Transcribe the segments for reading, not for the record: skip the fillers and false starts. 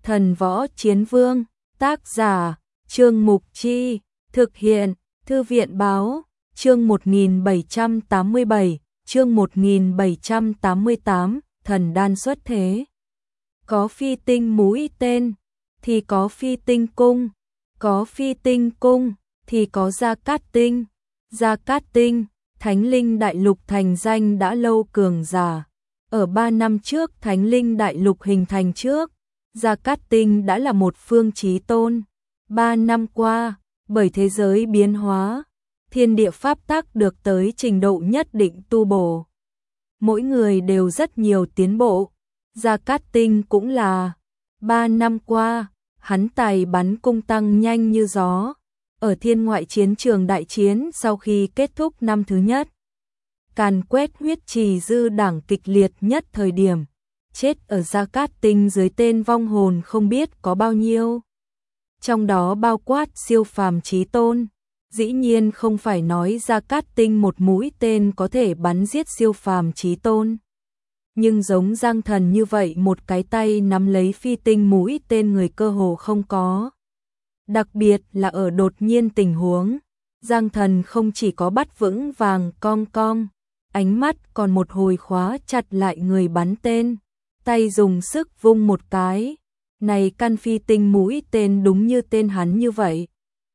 Thần Võ Chiến Vương, tác giả, Trương Mục Chi, thực hiện, Thư viện Báo, chương 1787, chương 1788, thần đan xuất thế. Có phi tinh mũi tên, thì có phi tinh cung, có phi tinh cung, thì có Gia Cát Tinh. Gia Cát Tinh, Thánh Linh Đại Lục thành danh đã lâu cường giả. Ở 3 năm trước Thánh Linh Đại Lục hình thành trước, Gia Cát Tinh đã là một phương chí tôn. 3 năm qua, bởi thế giới biến hóa, thiên địa pháp tắc được tới trình độ nhất định tu bổ. Mỗi người đều rất nhiều tiến bộ. Gia Cát Tinh cũng là 3 năm qua, hắn tài bắn cung tăng nhanh như gió. Ở thiên ngoại chiến trường đại chiến sau khi kết thúc năm thứ nhất, càn quét huyết trì dư đảng kịch liệt nhất thời điểm, chết ở Gia Cát Tinh dưới tên vong hồn không biết có bao nhiêu. Trong đó bao quát siêu phàm chí tôn. Dĩ nhiên không phải nói Gia Cát Tinh một mũi tên có thể bắn giết siêu phàm chí tôn. Nhưng giống Giang Thần như vậy một cái tay nắm lấy phi tinh mũi tên người cơ hồ không có. Đặc biệt là ở đột nhiên tình huống, Giang Thần không chỉ có bắt vững vàng cong cong, ánh mắt còn một hồi khóa chặt lại người bắn tên, tay dùng sức vung một cái. Này căn phi tinh mũi tên đúng như tên hắn như vậy.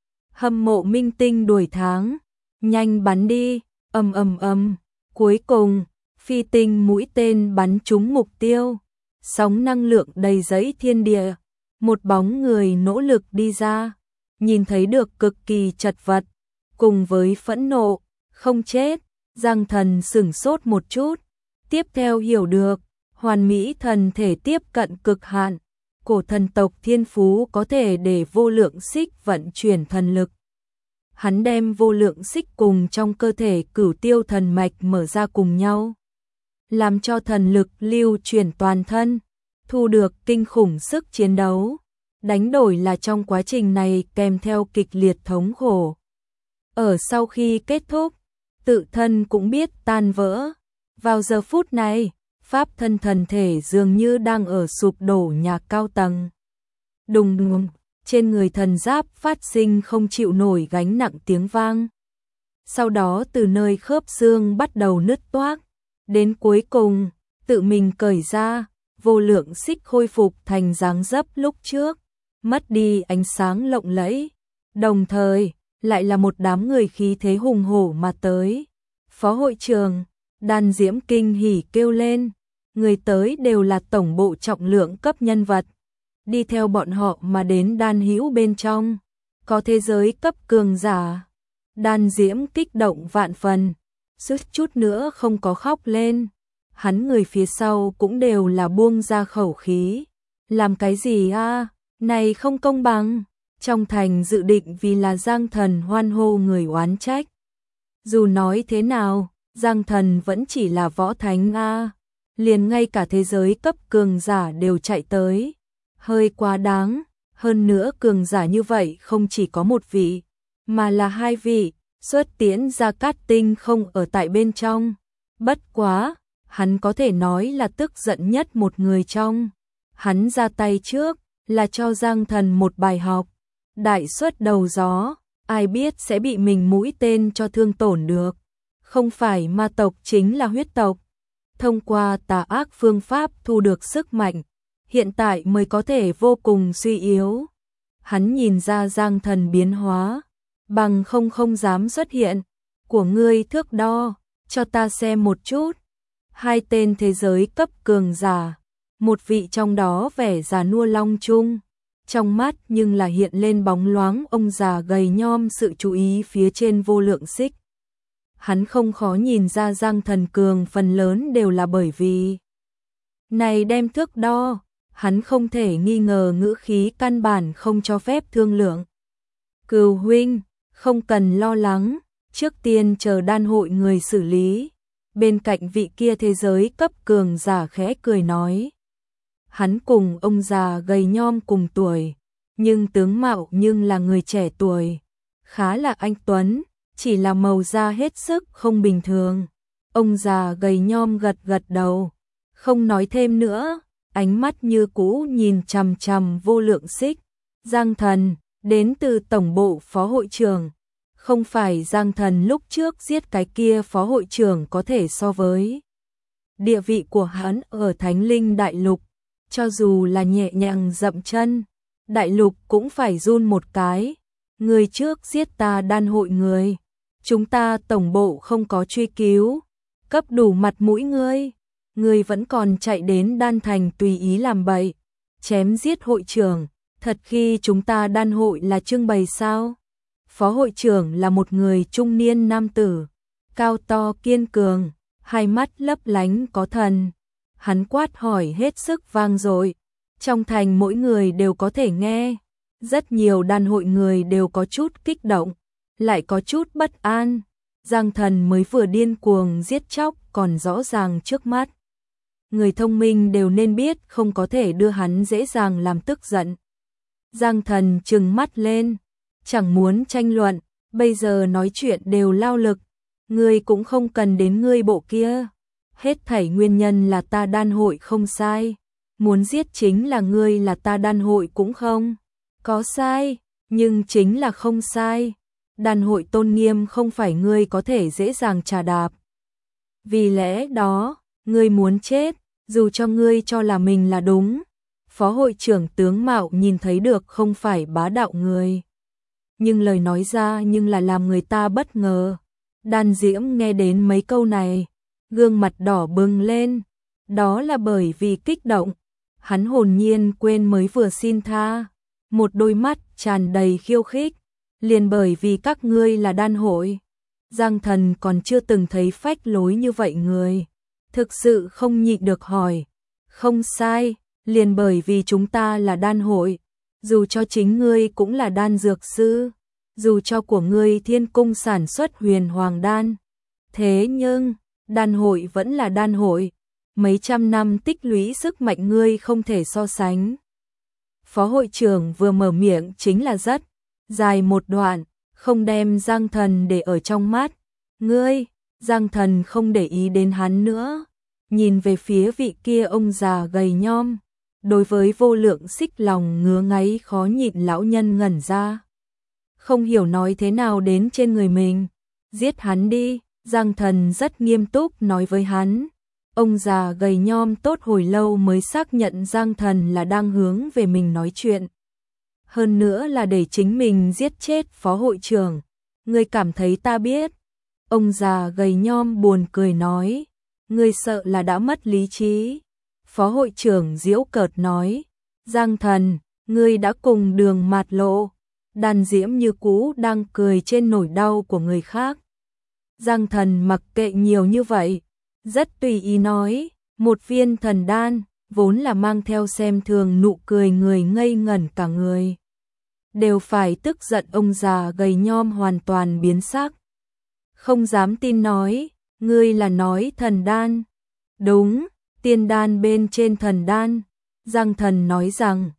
Hâm mộ minh tinh đuổi tháng, nhanh bắn đi, ầm ầm ầm, cuối cùng, phi tinh mũi tên bắn trúng mục tiêu, sóng năng lượng đầy dẫy thiên địa, một bóng người nỗ lực đi ra, nhìn thấy được cực kỳ chật vật, cùng với phẫn nộ, không chết, Giang Thần sửng sốt một chút, tiếp theo hiểu được, hoàn mỹ thần thể tiếp cận cực hạn. Cổ thần tộc thiên phú có thể để vô lượng xích vận chuyển thần lực. Hắn đem vô lượng xích cùng trong cơ thể cửu tiêu thần mạch mở ra cùng nhau, làm cho thần lực lưu chuyển toàn thân, thu được kinh khủng sức chiến đấu. Đánh đổi là trong quá trình này kèm theo kịch liệt thống khổ. Ở sau khi kết thúc, tự thân cũng biết tan vỡ. Vào giờ phút này, pháp thân thần thể dường như đang ở sụp đổ nhà cao tầng. Đùng đùng, trên người thần giáp phát sinh không chịu nổi gánh nặng tiếng vang. Sau đó từ nơi khớp xương bắt đầu nứt toác, đến cuối cùng, tự mình cởi ra, vô lượng xích khôi phục thành dáng dấp lúc trước, mất đi ánh sáng lộng lẫy. Đồng thời, lại là một đám người khí thế hùng hổ mà tới. Phó hội trưởng, Đan Diễm kinh hỉ kêu lên. Người tới đều là tổng bộ trọng lượng cấp nhân vật. Đi theo bọn họ mà đến Đan Hữu bên trong, có thế giới cấp cường giả. Đan Diễm kích động vạn phần, suýt chút nữa không có khóc lên. Hắn người phía sau cũng đều là buông ra khẩu khí. Làm cái gì a? Này không công bằng. Trong thành dự định vì là Giang Thần hoan hô người oán trách. Dù nói thế nào, Giang Thần vẫn chỉ là võ thánh a. Liền ngay cả thế giới cấp cường giả đều chạy tới. Hơi quá đáng, hơn nữa cường giả như vậy không chỉ có một vị, mà là 2 vị, xuất tiễn Gia Cát Tinh không ở tại bên trong. Bất quá, hắn có thể nói là tức giận nhất một người trong. Hắn ra tay trước, là cho Giang Thần một bài học. Đại xuất đầu gió, ai biết sẽ bị mình mũi tên cho thương tổn được. Không phải ma tộc chính là huyết tộc. Thông qua tà ác phương pháp thu được sức mạnh, hiện tại mới có thể vô cùng suy yếu. Hắn nhìn ra Giang Thần biến hóa, bằng không dám xuất hiện. Của ngươi thước đo, cho ta xem một chút. 2 tên thế giới cấp cường giả, một vị trong đó vẻ già nua long chung, trong mắt nhưng là hiện lên bóng loáng ông già gầy nhom sự chú ý phía trên vô lượng xích. Hắn không khó nhìn ra Giang Thần cường phần lớn đều là bởi vì này đem thước đo, hắn không thể nghi ngờ ngữ khí căn bản không cho phép thương lượng. Cừu huynh, không cần lo lắng, trước tiên chờ đan hội người xử lý. Bên cạnh vị kia thế giới cấp cường giả khẽ cười nói. Hắn cùng ông già gầy nhom cùng tuổi, nhưng tướng mạo nhưng là người trẻ tuổi, khá là anh tuấn, chỉ là màu da hết sức không bình thường. Ông già gầy nhom gật gật đầu, không nói thêm nữa, ánh mắt như cũ nhìn chằm chằm Vô Lượng Xích. Giang Thần, đến từ tổng bộ phó hội trưởng. Không phải Giang Thần lúc trước giết cái kia phó hội trưởng có thể so với. Địa vị của hắn ở Thánh Linh Đại Lục, cho dù là nhẹ nhàng dậm chân, Đại Lục cũng phải run một cái. Người trước giết ta đan hội người, chúng ta tổng bộ không có truy cứu, cấp đủ mặt mũi ngươi vẫn còn chạy đến đan thành tùy ý làm bậy, chém giết hội trưởng, thật khi chúng ta đan hội là trưng bày sao? Phó hội trưởng là một người trung niên nam tử, cao to kiên cường, hai mắt lấp lánh có thần. Hắn quát hỏi hết sức vang dội, trong thành mỗi người đều có thể nghe. Rất nhiều đan hội người đều có chút kích động, lại có chút bất an. Giang Thần mới vừa điên cuồng giết chóc còn rõ ràng trước mắt. Người thông minh đều nên biết không có thể đưa hắn dễ dàng làm tức giận. Giang Thần trừng mắt lên, chẳng muốn tranh luận, bây giờ nói chuyện đều lao lực. Ngươi cũng không cần đến ngươi bộ kia. Hết thảy nguyên nhân là ta đan hội không sai. Muốn giết chính là ngươi, là ta đan hội cũng không có sai, nhưng chính là không sai. Đan hội tôn nghiêm không phải ngươi có thể dễ dàng trà đạp. Vì lẽ đó, ngươi muốn chết, dù cho ngươi cho là mình là đúng. Phó hội trưởng tướng mạo nhìn thấy được không phải bá đạo người, nhưng lời nói ra nhưng là làm người ta bất ngờ. Đan Diễm nghe đến mấy câu này, gương mặt đỏ bừng lên, đó là bởi vì kích động. Hắn hồn nhiên quên mới vừa xin tha, một đôi mắt tràn đầy khiêu khích, liền bởi vì các ngươi là đan hội. Giang Thần còn chưa từng thấy phách lối như vậy người, thực sự không nhịn được hỏi. Không sai, liền bởi vì chúng ta là đan hội, dù cho chính ngươi cũng là đan dược sư, dù cho của ngươi Thiên Cung sản xuất huyền hoàng đan, thế nhưng đan hội vẫn là đan hội, mấy trăm năm tích lũy sức mạnh ngươi không thể so sánh. Phó hội trưởng vừa mở miệng chính là rất dài một đoạn, không đem Giang Thần để ở trong mắt. Ngươi, Giang Thần không để ý đến hắn nữa, nhìn về phía vị kia ông già gầy nhom. Đối với Vô Lượng Xích lòng ngứa ngáy khó nhịn, lão nhân ngẩn ra, không hiểu nói thế nào đến trên người mình. Giết hắn đi, Giang Thần rất nghiêm túc nói với hắn. Ông già gầy nhom tốt hồi lâu mới xác nhận Giang Thần là đang hướng về mình nói chuyện. Hơn nữa là để chính mình giết chết phó hội trưởng. Ngươi cảm thấy ta biết? Ông già gầy nhom buồn cười nói. Ngươi sợ là đã mất lý trí. Phó hội trưởng giễu cợt nói. Giang Thần, ngươi đã cùng Đường mạt lộ. Đan Diễm như cũ đang cười trên nỗi đau của người khác. Giang Thần mặc kệ nhiều như vậy, rất tùy ý nói, một viên thần đan, vốn là mang theo xem thường nụ cười, người ngây ngẩn cả người. Đều phải tức giận. Ông già gầy nhom hoàn toàn biến sắc, không dám tin nói, ngươi là nói thần đan? Đúng, tiên đan bên trên thần đan. Giang Thần nói rằng,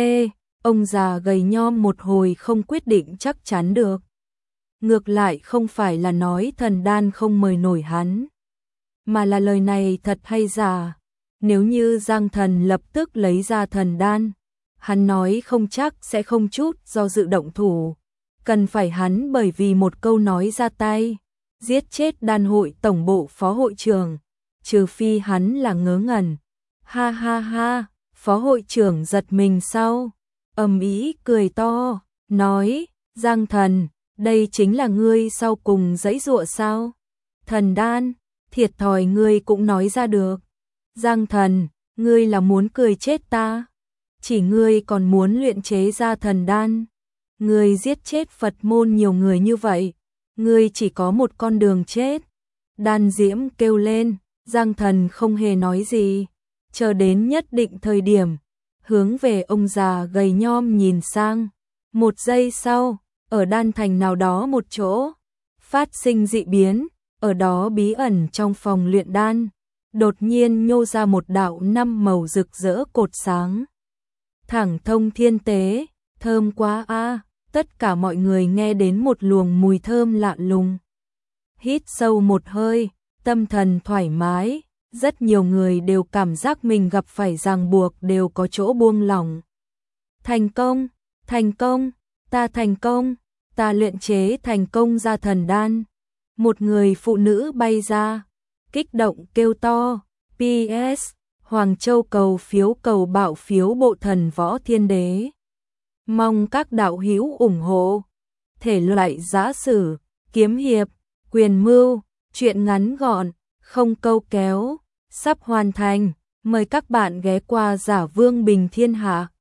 ông già gầy nhom một hồi không quyết định chắc chắn được. Ngược lại không phải là nói thần đan không mời nổi hắn, mà là lời này thật hay giả. Nếu như Giang Thần lập tức lấy ra thần đan, hắn nói không chắc sẽ không chút do dự động thủ. Cần phải hắn bởi vì một câu nói ra tay, giết chết đan hội tổng bộ phó hội trưởng, trừ phi hắn là ngớ ngẩn. Ha ha ha, phó hội trưởng giật mình sau, ầm ĩ cười to, nói, Giang Thần, đây chính là ngươi sau cùng giãy giụa sao? Thần đan, thiệt thòi ngươi cũng nói ra được. Giang Thần, ngươi là muốn cười chết ta? Chỉ ngươi còn muốn luyện chế ra thần đan? Ngươi giết chết Phật môn nhiều người như vậy, ngươi chỉ có một con đường chết. Đan Diễm kêu lên. Giang Thần không hề nói gì, chờ đến nhất định thời điểm, hướng về ông già gầy nhom nhìn sang. Một giây sau, ở đan thành nào đó một chỗ, phát sinh dị biến. Ở đó bí ẩn trong phòng luyện đan, đột nhiên nhô ra một đạo 5 màu rực rỡ cột sáng, thẳng thông thiên tế, thơm quá a. Tất cả mọi người nghe đến một luồng mùi thơm lạ lùng, hít sâu một hơi, tâm thần thoải mái, rất nhiều người đều cảm giác mình gặp phải ràng buộc đều có chỗ buông lỏng. Thành công, thành công, thành công, ta luyện chế thành công ra thần đan. Một người phụ nữ bay ra, kích động kêu to, PS, Hoàng Châu cầu bạo phiếu bộ thần võ thiên đế. Mong các đạo hữu ủng hộ. Thể loại giã sử, kiếm hiệp, quyền mưu, truyện ngắn gọn, không câu kéo, sắp hoàn thành. Mời các bạn ghé qua Giả Vương Bình Thiên Hạ.